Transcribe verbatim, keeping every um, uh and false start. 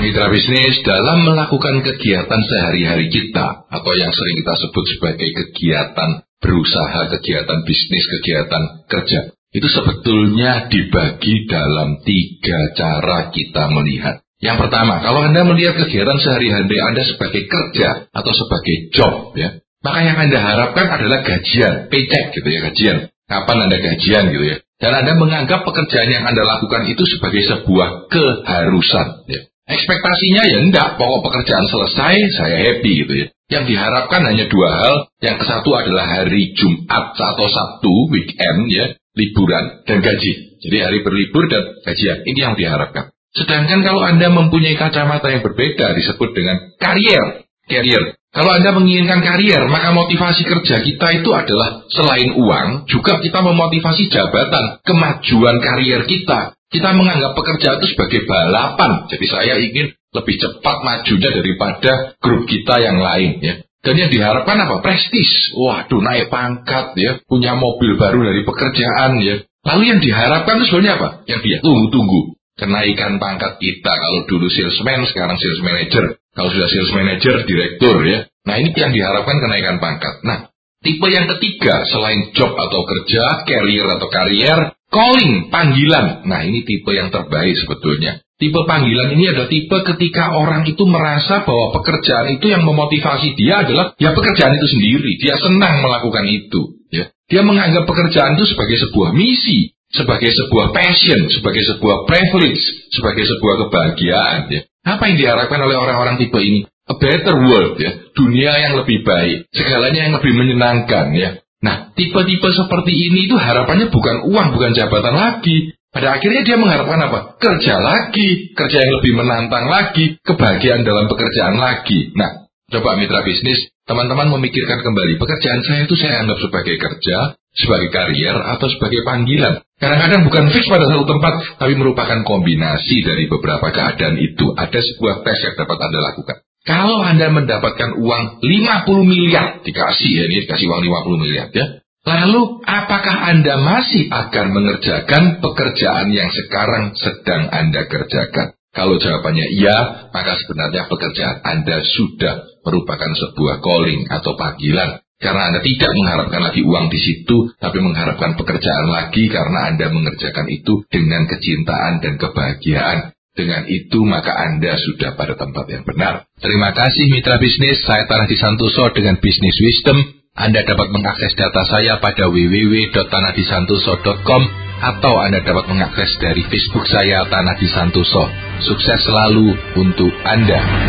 mitra bisnis, dalam melakukan kegiatan sehari-hari kita, atau yang sering kita sebut sebagai kegiatan berusaha, kegiatan bisnis, kegiatan kerja, itu sebetulnya dibagi dalam tiga cara kita melihat. Yang pertama, kalau Anda melihat kegiatan sehari-hari Anda sebagai kerja atau sebagai job, ya, maka yang Anda harapkan adalah gajian, paycheck gitu ya, gajian. Kapan Anda gajian gitu ya. Dan Anda menganggap pekerjaan yang Anda lakukan itu sebagai sebuah keharusan. Ya. Ekspektasinya ya enggak, pokok pekerjaan selesai, saya happy gitu ya. Yang diharapkan hanya dua hal. Yang satu adalah hari Jumat atau Sabtu, weekend ya, liburan dan gaji. Jadi hari berlibur dan gajian, ini yang diharapkan. Sedangkan kalau Anda mempunyai kacamata yang berbeda, disebut dengan karier. Karier. Kalau Anda menginginkan karier, maka motivasi kerja kita itu adalah selain uang, juga kita memotivasi jabatan, kemajuan karier kita. Kita menganggap pekerjaan itu sebagai balapan. Jadi saya ingin lebih cepat majunya daripada grup kita yang lain. Ya. Dan yang diharapkan apa? Prestis. Waduh, naik pangkat, ya, punya mobil baru dari pekerjaan. Ya. Lalu yang diharapkan itu sebenarnya apa? Yang dia tunggu-tunggu. Kenaikan pangkat kita. Kalau dulu salesman, sekarang sales manager. Kalau sudah sales manager, direktur ya. Nah ini yang diharapkan kenaikan pangkat. Nah, tipe yang ketiga selain job atau kerja, career atau karier, calling, panggilan. Nah ini tipe yang terbaik sebetulnya. Tipe panggilan ini adalah tipe ketika orang itu merasa bahwa pekerjaan itu yang memotivasi dia adalah ya pekerjaan itu sendiri. Dia senang melakukan itu. Ya. Dia menganggap pekerjaan itu sebagai sebuah misi, sebagai sebuah passion, sebagai sebuah privilege, sebagai sebuah kebahagiaan. Ya. Apa yang diharapkan oleh orang-orang tipe ini? A better world, ya, dunia yang lebih baik, segalanya yang lebih menyenangkan, ya. Nah, tipe-tipe seperti ini itu harapannya bukan uang, bukan jabatan lagi. Pada akhirnya dia mengharapkan apa? Kerja lagi, kerja yang lebih menantang lagi, kebahagiaan dalam pekerjaan lagi. Nah, coba mitra bisnis, teman-teman memikirkan kembali, pekerjaan saya itu saya anggap sebagai kerja, sebagai karier, atau sebagai panggilan. Kadang-kadang bukan fix pada satu tempat, tapi merupakan kombinasi dari beberapa keadaan itu. Ada sebuah tes yang dapat Anda lakukan. Kalau Anda mendapatkan uang lima puluh miliar, dikasih ya, ini dikasih uang lima puluh miliar ya. Lalu, apakah Anda masih akan mengerjakan pekerjaan yang sekarang sedang Anda kerjakan? Kalau jawabannya iya, maka sebenarnya pekerjaan Anda sudah merupakan sebuah calling atau panggilan. Karena Anda tidak mengharapkan lagi uang di situ, tapi mengharapkan pekerjaan lagi karena Anda mengerjakan itu dengan kecintaan dan kebahagiaan. Dengan itu maka Anda sudah pada tempat yang benar. Terima kasih mitra bisnis, saya Tanah Santoso dengan Business Wisdom. Anda dapat mengakses data saya pada w w w dot tanah santoso dot com atau Anda dapat mengakses dari Facebook saya Tanah Santoso. Sukses selalu untuk Anda.